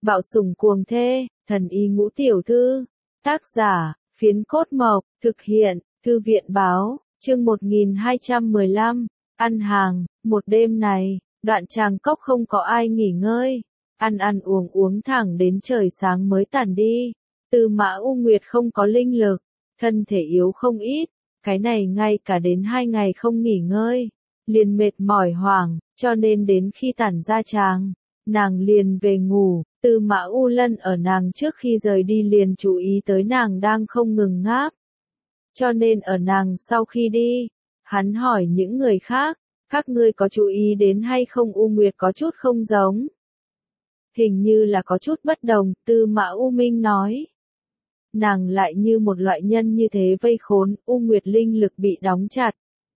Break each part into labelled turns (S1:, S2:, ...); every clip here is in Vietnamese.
S1: Bạo sủng cuồng thê, thần y ngũ tiểu thư. Tác giả, Phiến Cốt Mộc, thực hiện, Thư viện báo, chương 1215, ăn hàng, một đêm này, Đoạn Tràng Cốc không có ai nghỉ ngơi, ăn ăn uống uống thẳng đến trời sáng mới tản đi. Tư Mã U Nguyệt không có linh lực, thân thể yếu không ít, cái này ngay cả đến 2 ngày không nghỉ ngơi, liền mệt mỏi hoảng, cho nên đến khi tản ra tràng, nàng liền về ngủ. Tư Mã U Lân ở nàng trước khi rời đi liền chú ý tới nàng đang không ngừng ngáp. Cho nên ở nàng sau khi đi, hắn hỏi những người khác, các ngươi có chú ý đến hay không? U Nguyệt có chút không giống. Hình như là có chút bất đồng, Tư Mã U Minh nói. Nàng lại như một loại nhân như thế vây khốn, U Nguyệt linh lực bị đóng chặt.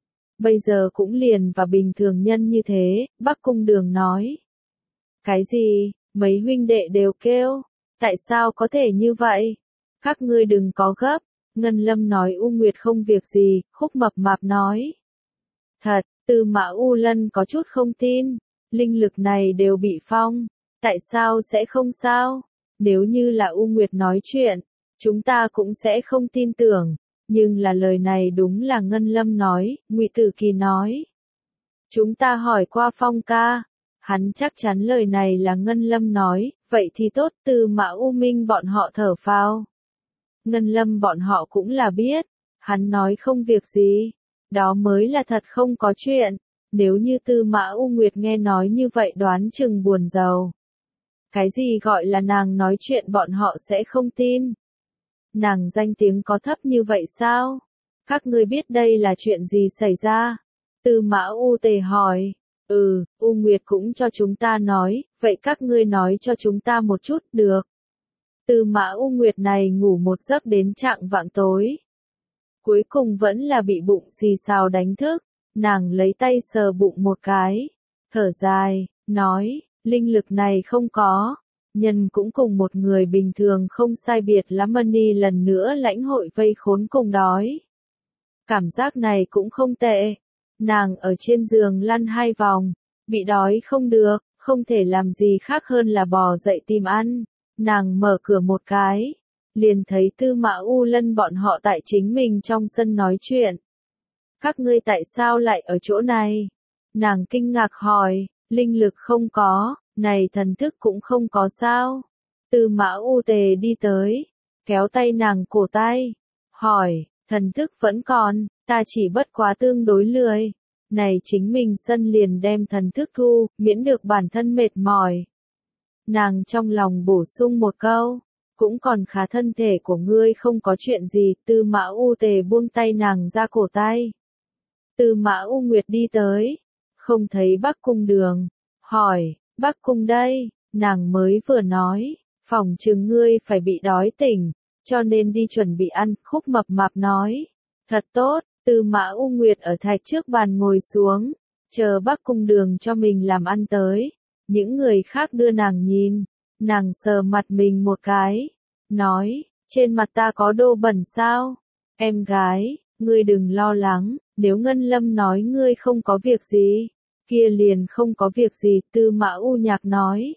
S1: Bây giờ cũng liền và bình thường nhân như thế, Bắc Cung Đường nói. Cái gì? Mấy huynh đệ đều kêu, tại sao có thể như vậy? Các ngươi đừng có gấp, Ngân Lâm nói. U Nguyệt không việc gì, Khúc Mập Mạp nói. Thật, Tư Mã U Lân có chút không tin, linh lực này đều bị phong, tại sao sẽ không sao? Nếu như là U Nguyệt nói chuyện, chúng ta cũng sẽ không tin tưởng, nhưng là lời này đúng là Ngân Lâm nói, Ngụy Tử Kỳ nói. Chúng ta hỏi qua Phong ca. Hắn chắc chắn lời này là Ngân Lâm nói, vậy thì tốt. Tư Mã U Minh bọn họ thở phào. Ngân Lâm bọn họ cũng là biết, hắn nói không việc gì, đó mới là thật không có chuyện, nếu như Tư Mã U Nguyệt nghe nói như vậy đoán chừng buồn rầu. Cái gì gọi là nàng nói chuyện bọn họ sẽ không tin? Nàng danh tiếng có thấp như vậy sao? Các ngươi biết đây là chuyện gì xảy ra? Tư Mã U Tề hỏi. U Nguyệt cũng cho chúng ta nói, vậy các ngươi nói cho chúng ta một chút, được. Tư Mã U Nguyệt này ngủ một giấc đến chạng vạng tối. Cuối cùng vẫn là bị bụng xì xào đánh thức, nàng lấy tay sờ bụng một cái, thở dài, nói, linh lực này không có, nhân cũng cùng một người bình thường không sai biệt lắm. Mani lần nữa lãnh hội vây khốn cùng đói. Cảm giác này cũng không tệ. Nàng ở trên giường lăn 2 vòng, bị đói không được, không thể làm gì khác hơn là bò dậy tìm ăn. Nàng mở cửa một cái, liền thấy Tư Mã U Lân bọn họ tại chính mình trong sân nói chuyện. Các ngươi tại sao lại ở chỗ này? Nàng kinh ngạc hỏi, linh lực không có, này thần thức cũng không có sao? Tư Mã U Tề đi tới, kéo tay nàng cổ tay, hỏi, thần thức vẫn còn, ta chỉ bất quá tương đối lười. Này chính mình sân liền đem thần thức thu, miễn được bản thân mệt mỏi. Nàng trong lòng bổ sung một câu, cũng còn khá, thân thể của ngươi không có chuyện gì. Tư Mã U Tề buông tay nàng ra cổ tay. Tư Mã U Nguyệt đi tới, không thấy Bắc Cung Đường, hỏi, Bắc Cung đây? Nàng mới vừa nói, phỏng chừng ngươi phải bị đói tỉnh, cho nên đi chuẩn bị ăn. Khúc Mập Mạp nói, thật tốt. Tư Mã U Nguyệt ở thạch trước bàn ngồi xuống, chờ Bắc Cung Đường cho mình làm ăn tới. Những người khác đưa nàng nhìn, nàng sờ mặt mình một cái, nói, trên mặt ta có đô bẩn sao? Em gái, ngươi đừng lo lắng, nếu Ngân Lâm nói ngươi không có việc gì, kia liền không có việc gì. Tư Mã U Nhạc nói.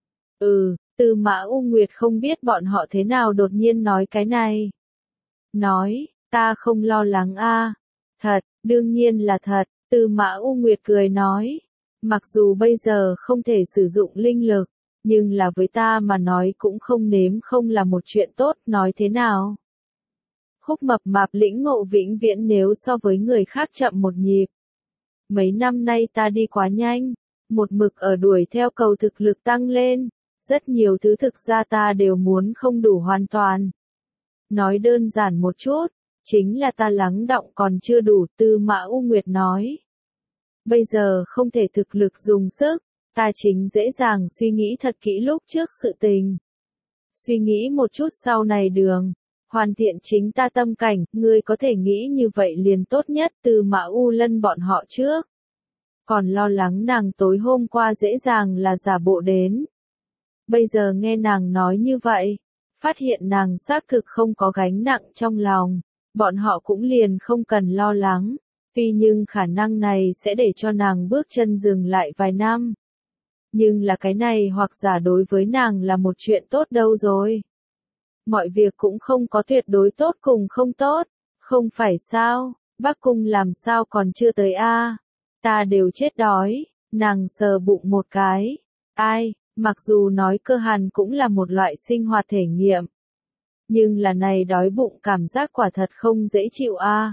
S1: Tư Mã U Nguyệt không biết bọn họ thế nào đột nhiên nói cái này. Nói, ta không lo lắng a. Thật, đương nhiên là thật. Tư Mã U Nguyệt cười nói, mặc dù bây giờ không thể sử dụng linh lực, nhưng là với ta mà nói cũng không nếm không là một chuyện tốt, nói thế nào? Khúc Mập Mạp lĩnh ngộ vĩnh viễn nếu so với người khác chậm một nhịp. Mấy năm nay ta đi quá nhanh, một mực ở đuổi theo cầu thực lực tăng lên, rất nhiều thứ thực ra ta đều muốn không đủ hoàn toàn. Nói đơn giản một chút, chính là ta lắng đọng còn chưa đủ. Tư Mã U Nguyệt nói. Bây giờ không thể thực lực dùng sức, ta chính dễ dàng suy nghĩ thật kỹ lúc trước sự tình. Suy nghĩ một chút sau này đường, hoàn thiện chính ta tâm cảnh, ngươi có thể nghĩ như vậy liền tốt nhất. Tư Mã U Lân bọn họ trước còn lo lắng nàng tối hôm qua dễ dàng là giả bộ đến. Bây giờ nghe nàng nói như vậy, phát hiện nàng xác thực không có gánh nặng trong lòng, bọn họ cũng liền không cần lo lắng. Tuy nhưng khả năng này sẽ để cho nàng bước chân dừng lại vài năm. Nhưng là cái này hoặc giả đối với nàng là một chuyện tốt đâu rồi. Mọi việc cũng không có tuyệt đối tốt cùng không tốt, không phải sao, Bắc Cung làm sao còn chưa tới a? Ta đều chết đói, nàng sờ bụng một cái. Ai, mặc dù nói cơ hàn cũng là một loại sinh hoạt thể nghiệm. Nhưng là này đói bụng cảm giác quả thật không dễ chịu a.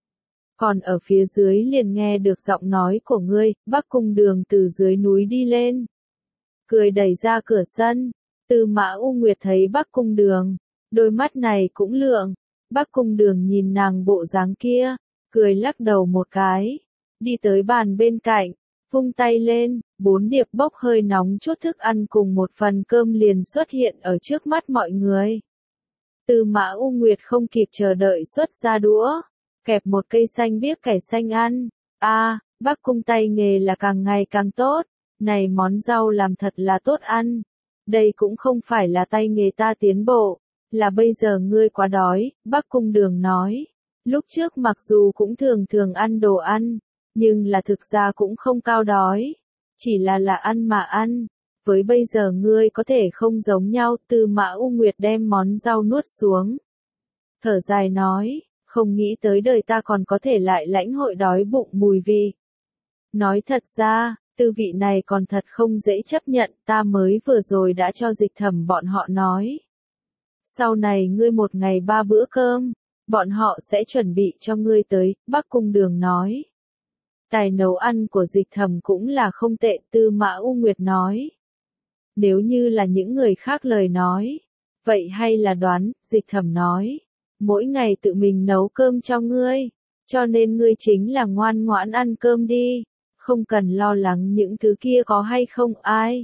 S1: Còn ở phía dưới liền nghe được giọng nói của ngươi, Bắc Cung Đường từ dưới núi đi lên. Cười đẩy ra cửa sân, Tư Mã U Nguyệt thấy Bắc Cung Đường, đôi mắt này cũng lượng. Bắc Cung Đường nhìn nàng bộ dáng kia, cười lắc đầu một cái, đi tới bàn bên cạnh, vung tay lên, 4 điệp bốc hơi nóng chút thức ăn cùng một phần cơm liền xuất hiện ở trước mắt mọi người. Tư Mã U Nguyệt không kịp chờ đợi xuất ra đũa, kẹp một cây xanh biếc cải xanh ăn. Bắc Cung tay nghề là càng ngày càng tốt, này món rau làm thật là tốt ăn. Đây cũng không phải là tay nghề ta tiến bộ, là bây giờ ngươi quá đói, Bắc Cung Đường nói. Lúc trước mặc dù cũng thường thường ăn đồ ăn, nhưng là thực ra cũng không cao đói, chỉ là ăn mà ăn. Với bây giờ ngươi có thể không giống nhau. Tư Mã U Nguyệt đem món rau nuốt xuống. Thở dài nói, không nghĩ tới đời ta còn có thể lại lãnh hội đói bụng mùi vị. Nói thật ra, tư vị này còn thật không dễ chấp nhận, ta mới vừa rồi đã cho Dịch Thẩm bọn họ nói. Sau này ngươi một ngày 3 bữa cơm, bọn họ sẽ chuẩn bị cho ngươi tới, Bắc Cung Đường nói. Tài nấu ăn của Dịch Thẩm cũng là không tệ, Tư Mã U Nguyệt nói. Nếu như là những người khác lời nói, vậy hay là đoán, Dịch Thẩm nói. Mỗi ngày tự mình nấu cơm cho ngươi, cho nên ngươi chính là ngoan ngoãn ăn cơm đi, không cần lo lắng những thứ kia có hay không ai.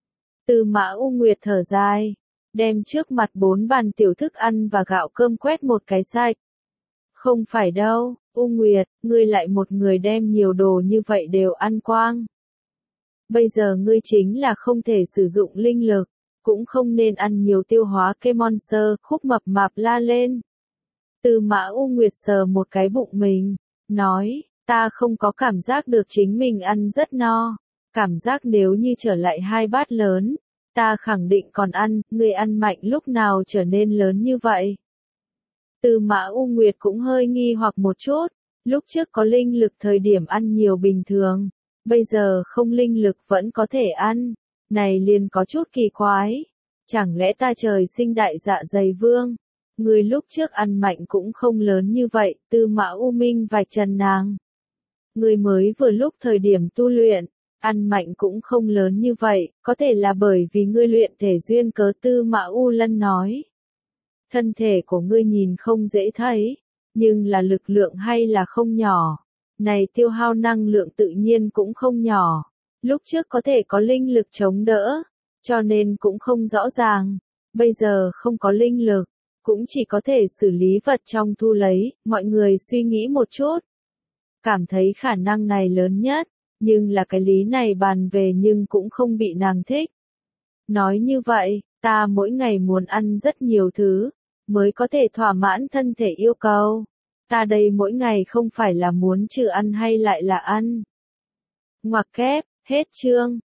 S1: Tư Mã U Nguyệt thở dài, đem trước mặt 4 bàn tiểu thức ăn và gạo cơm quét một cái sạch. Không phải đâu, U Nguyệt, ngươi lại một người đem nhiều đồ như vậy đều ăn quang. Bây giờ ngươi chính là không thể sử dụng linh lực, cũng không nên ăn nhiều tiêu hóa cái monster, Khúc mập mạp la lên. Tư Mã U Nguyệt sờ một cái bụng mình, nói, ta không có cảm giác được chính mình ăn rất no, cảm giác nếu như trở lại 2 bát lớn, ta khẳng định còn ăn, người ăn mạnh lúc nào trở nên lớn như vậy. Tư Mã U Nguyệt cũng hơi nghi hoặc một chút, lúc trước có linh lực thời điểm ăn nhiều bình thường, bây giờ không linh lực vẫn có thể ăn, này liền có chút kỳ quái, chẳng lẽ ta trời sinh đại dạ dày vương? Người lúc trước ăn mạnh cũng không lớn như vậy, Tư Mã U Minh vạch trần nàng. Người mới vừa lúc thời điểm tu luyện, ăn mạnh cũng không lớn như vậy, có thể là bởi vì ngươi luyện thể duyên cớ, Tư Mã U Lân nói. Thân thể của ngươi nhìn không dễ thấy, nhưng là lực lượng hay là không nhỏ. Này tiêu hao năng lượng tự nhiên cũng không nhỏ. Lúc trước có thể có linh lực chống đỡ, cho nên cũng không rõ ràng. Bây giờ không có linh lực, cũng chỉ có thể xử lý vật trong thu lấy, mọi người suy nghĩ một chút. Cảm thấy khả năng này lớn nhất, nhưng là cái lý này bàn về nhưng cũng không bị nàng thích. Nói như vậy, ta mỗi ngày muốn ăn rất nhiều thứ, mới có thể thỏa mãn thân thể yêu cầu. Ta đây mỗi ngày không phải là muốn trừ ăn hay lại là ăn. Ngoặc kép, hết chương.